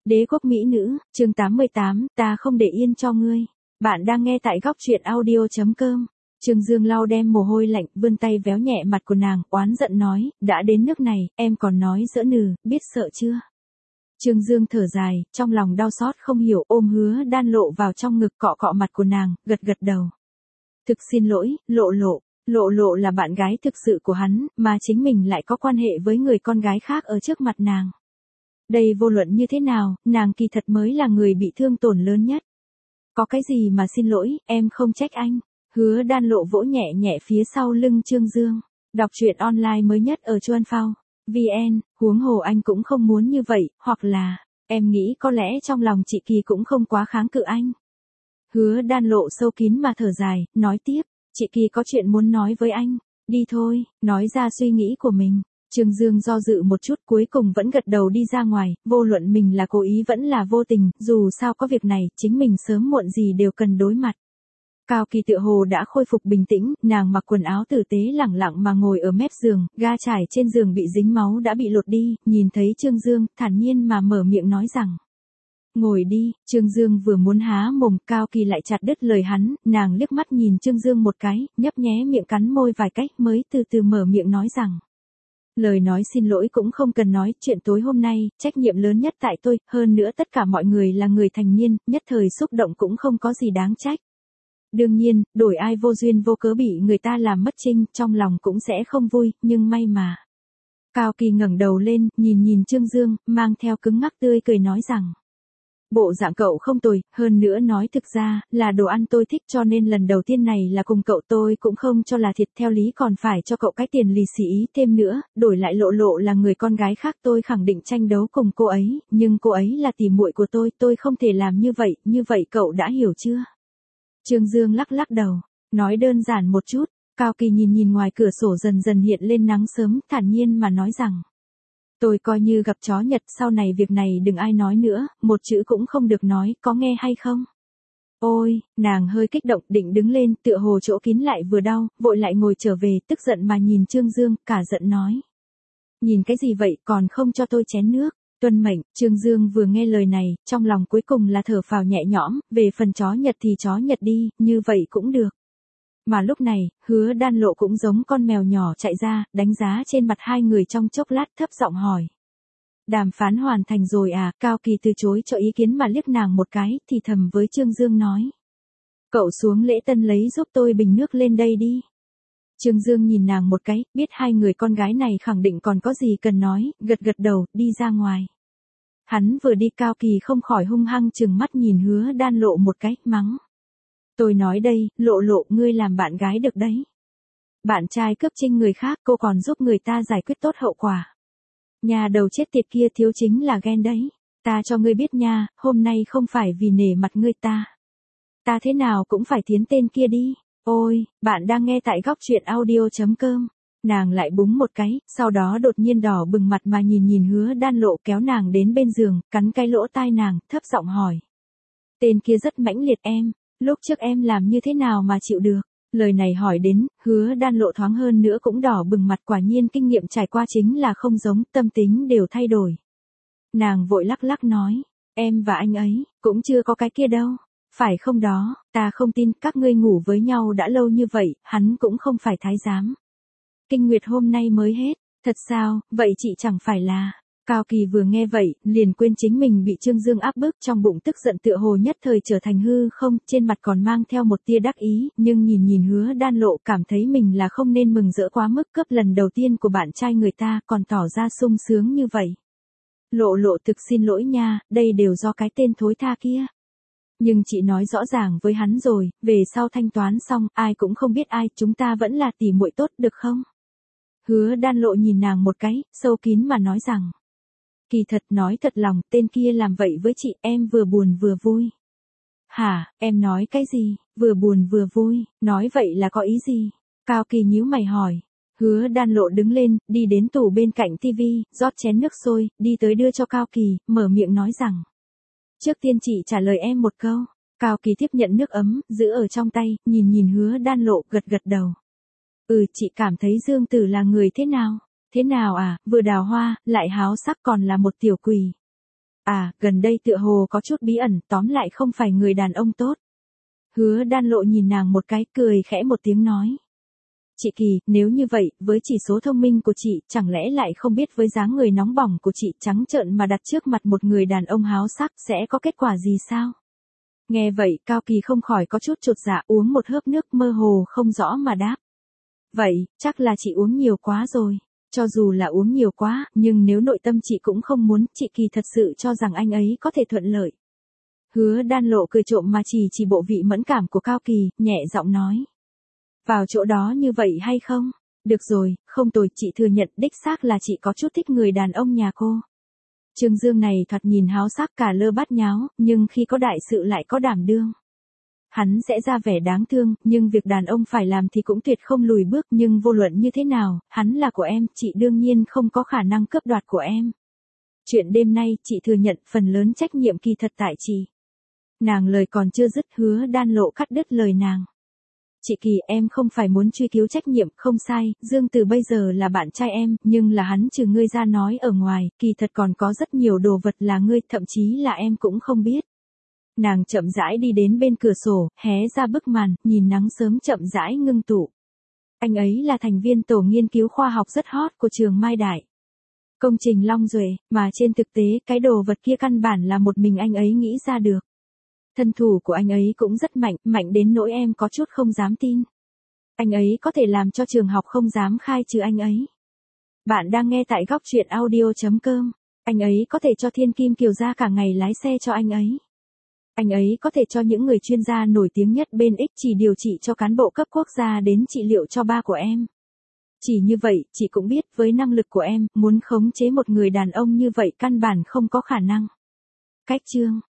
Đế quốc mỹ nữ, chương 88, ta không để yên cho ngươi. Bạn đang nghe tại góc truyện audio.com. Trương Dương lau đem mồ hôi lạnh, vươn tay véo nhẹ mặt của nàng, oán giận nói, đã đến nước này, em còn nói giỡn nừ, biết sợ chưa? Trương Dương thở dài, trong lòng đau xót không hiểu, ôm Hứa Đan Lộ vào trong ngực, cọ cọ mặt của nàng, gật gật đầu. Thực xin lỗi, Lộ Lộ. Lộ Lộ là bạn gái thực sự của hắn, mà chính mình lại có quan hệ với người con gái khác ở trước mặt nàng. Đây vô luận như thế nào, nàng kỳ thật mới là người bị thương tổn lớn nhất. Có cái gì mà xin lỗi, em không trách anh. Hứa Đan Lộ vỗ nhẹ nhẹ phía sau lưng Trương Dương. Đọc truyện online mới nhất ở Chuan Phao VN, huống hồ anh cũng không muốn như vậy, hoặc là, em nghĩ có lẽ trong lòng chị Kỳ cũng không quá kháng cự anh. Hứa Đan Lộ sâu kín mà thở dài, nói tiếp, chị Kỳ có chuyện muốn nói với anh. Đi thôi, nói ra suy nghĩ của mình. Trương Dương do dự một chút, cuối cùng vẫn gật đầu đi ra ngoài, vô luận mình là cố ý vẫn là vô tình, dù sao có việc này, chính mình sớm muộn gì đều cần đối mặt. Cao Kỳ tựa hồ đã khôi phục bình tĩnh, nàng mặc quần áo tử tế lẳng lặng mà ngồi ở mép giường, ga trải trên giường bị dính máu đã bị lột đi, nhìn thấy Trương Dương, thản nhiên mà mở miệng nói rằng. Ngồi đi, Trương Dương vừa muốn há mồm, Cao Kỳ lại chặt đứt lời hắn, nàng liếc mắt nhìn Trương Dương một cái, nhấp nhé miệng cắn môi vài cách mới từ từ mở miệng nói rằng. Lời nói xin lỗi cũng không cần nói, chuyện tối hôm nay, trách nhiệm lớn nhất tại tôi, hơn nữa tất cả mọi người là người thành niên, nhất thời xúc động cũng không có gì đáng trách. Đương nhiên, đổi ai vô duyên vô cớ bị người ta làm mất trinh, trong lòng cũng sẽ không vui, nhưng may mà. Cao Kỳ ngẩng đầu lên, nhìn Trương Dương, mang theo cứng ngắc tươi cười nói rằng. Bộ dạng cậu không tồi, hơn nữa nói thực ra, là đồ ăn tôi thích cho nên lần đầu tiên này là cùng cậu tôi cũng không cho là thiệt, theo lý còn phải cho cậu cái tiền lì xì ý thêm nữa, đổi lại Lộ Lộ là người con gái khác tôi khẳng định tranh đấu cùng cô ấy, nhưng cô ấy là tỉ muội của tôi không thể làm như vậy cậu đã hiểu chưa? Trương Dương lắc lắc đầu, nói đơn giản một chút, Cao Kỳ nhìn ngoài cửa sổ dần dần hiện lên nắng sớm, thản nhiên mà nói rằng. Tôi coi như gặp chó Nhật, sau này việc này đừng ai nói nữa, một chữ cũng không được nói, có nghe hay không? Ôi, nàng hơi kích động, định đứng lên, tựa hồ chỗ kín lại vừa đau, vội lại ngồi trở về, tức giận mà nhìn Trương Dương, cả giận nói. Nhìn cái gì vậy, còn không cho tôi chén nước? Tuân mệnh, Trương Dương vừa nghe lời này, trong lòng cuối cùng là thở phào nhẹ nhõm, về phần chó Nhật thì chó Nhật đi, như vậy cũng được. Mà lúc này, Hứa Đan Lộ cũng giống con mèo nhỏ chạy ra, đánh giá trên mặt hai người trong chốc lát, thấp giọng hỏi. Đàm phán hoàn thành rồi à? Cao Kỳ từ chối cho ý kiến mà liếc nàng một cái, thì thầm với Trương Dương nói. Cậu xuống lễ tân lấy giúp tôi bình nước lên đây đi. Trương Dương nhìn nàng một cái, biết hai người con gái này khẳng định còn có gì cần nói, gật gật đầu, đi ra ngoài. Hắn vừa đi, Cao Kỳ không khỏi hung hăng trừng mắt nhìn Hứa Đan Lộ một cái, mắng. Tôi nói đây, Lộ Lộ, ngươi làm bạn gái được đấy. Bạn trai cướp trinh người khác, cô còn giúp người ta giải quyết tốt hậu quả. Nhà đầu chết tiệt kia thiếu chính là ghen đấy. Ta cho ngươi biết nha, hôm nay không phải vì nể mặt ngươi ta. Ta thế nào cũng phải tiến tên kia đi. Ôi, bạn đang nghe tại góc truyện audio.com. Nàng lại búng một cái, sau đó đột nhiên đỏ bừng mặt mà nhìn Hứa Đan Lộ, kéo nàng đến bên giường, cắn cái lỗ tai nàng, thấp giọng hỏi. Tên kia rất mãnh liệt em. Lúc trước em làm như thế nào mà chịu được? Lời này hỏi đến, Hứa Đan Lộ thoáng hơn nữa cũng đỏ bừng mặt, quả nhiên kinh nghiệm trải qua chính là không giống, tâm tính đều thay đổi. Nàng vội lắc lắc nói, em và anh ấy, cũng chưa có cái kia đâu. Phải không đó, ta không tin, các ngươi ngủ với nhau đã lâu như vậy, hắn cũng không phải thái giám. Kinh nguyệt hôm nay mới hết, thật sao, vậy chị chẳng phải là... Cao Kỳ vừa nghe vậy, liền quên chính mình bị Trương Dương áp bức, trong bụng tức giận tựa hồ nhất thời trở thành hư không, trên mặt còn mang theo một tia đắc ý, nhưng nhìn Hứa Đan Lộ cảm thấy mình là không nên mừng rỡ quá mức, cướp lần đầu tiên của bạn trai người ta, còn tỏ ra sung sướng như vậy. Lộ Lộ, thực xin lỗi nha, đây đều do cái tên thối tha kia. Nhưng chị nói rõ ràng với hắn rồi, về sau thanh toán xong, ai cũng không biết ai, chúng ta vẫn là tỉ muội tốt, được không? Hứa Đan Lộ nhìn nàng một cái, sâu kín mà nói rằng. Kỳ thật, nói thật lòng, tên kia làm vậy với chị, em vừa buồn vừa vui. Hả, em nói cái gì, vừa buồn vừa vui, nói vậy là có ý gì? Cao Kỳ nhíu mày hỏi. Hứa Đan Lộ đứng lên, đi đến tủ bên cạnh tivi, rót chén nước sôi, đi tới đưa cho Cao Kỳ, mở miệng nói rằng. Trước tiên chị trả lời em một câu. Cao Kỳ tiếp nhận nước ấm, giữ ở trong tay, nhìn Hứa Đan Lộ, gật gật đầu. Chị cảm thấy Dương Tử là người thế nào? Thế nào à, vừa đào hoa, lại háo sắc, còn là một tiểu quỷ. À, gần đây tựa hồ có chút bí ẩn, tóm lại không phải người đàn ông tốt. Hứa Đan Lộ nhìn nàng một cái, cười khẽ một tiếng nói. Chị Kỳ, nếu như vậy, với chỉ số thông minh của chị, chẳng lẽ lại không biết với dáng người nóng bỏng của chị trắng trợn mà đặt trước mặt một người đàn ông háo sắc sẽ có kết quả gì sao? Nghe vậy, Cao Kỳ không khỏi có chút chột dạ, uống một hớp nước mơ hồ không rõ mà đáp. Vậy, chắc là chị uống nhiều quá rồi. Cho dù là uống nhiều quá, nhưng nếu nội tâm chị cũng không muốn, chị Kỳ thật sự cho rằng anh ấy có thể thuận lợi. Hứa Đan Lộ cười trộm mà chỉ bộ vị mẫn cảm của Cao Kỳ, nhẹ giọng nói. Vào chỗ đó như vậy hay không? Được rồi, không tồi, chị thừa nhận đích xác là chị có chút thích người đàn ông nhà cô. Trương Dương này thoạt nhìn háo sắc cả lơ bát nháo, nhưng khi có đại sự lại có đảm đương. Hắn sẽ ra vẻ đáng thương, nhưng việc đàn ông phải làm thì cũng tuyệt không lùi bước, nhưng vô luận như thế nào, hắn là của em, chị đương nhiên không có khả năng cướp đoạt của em. Chuyện đêm nay, chị thừa nhận phần lớn trách nhiệm kỳ thật tại chị. Nàng lời còn chưa dứt, Hứa Đan Lộ cắt đứt lời nàng. Chị Kỳ, em không phải muốn truy cứu trách nhiệm, không sai, Dương Từ bây giờ là bạn trai em, nhưng là hắn trừ ngươi ra nói ở ngoài, kỳ thật còn có rất nhiều đồ vật là ngươi, thậm chí là em cũng không biết. Nàng chậm rãi đi đến bên cửa sổ, hé ra bức màn, nhìn nắng sớm chậm rãi ngưng tụ. Anh ấy là thành viên tổ nghiên cứu khoa học rất hot của trường Mai Đại. Công trình Long Duệ, mà trên thực tế, cái đồ vật kia căn bản là một mình anh ấy nghĩ ra được. Thân thủ của anh ấy cũng rất mạnh, mạnh đến nỗi em có chút không dám tin. Anh ấy có thể làm cho trường học không dám khai trừ anh ấy. Bạn đang nghe tại góc truyện audio.com. Anh ấy có thể cho Thiên Kim Kiều gia cả ngày lái xe cho anh ấy. Anh ấy có thể cho những người chuyên gia nổi tiếng nhất bên X chỉ điều trị cho cán bộ cấp quốc gia đến trị liệu cho ba của em. Chỉ như vậy, chị cũng biết với năng lực của em, muốn khống chế một người đàn ông như vậy căn bản không có khả năng. Cách chương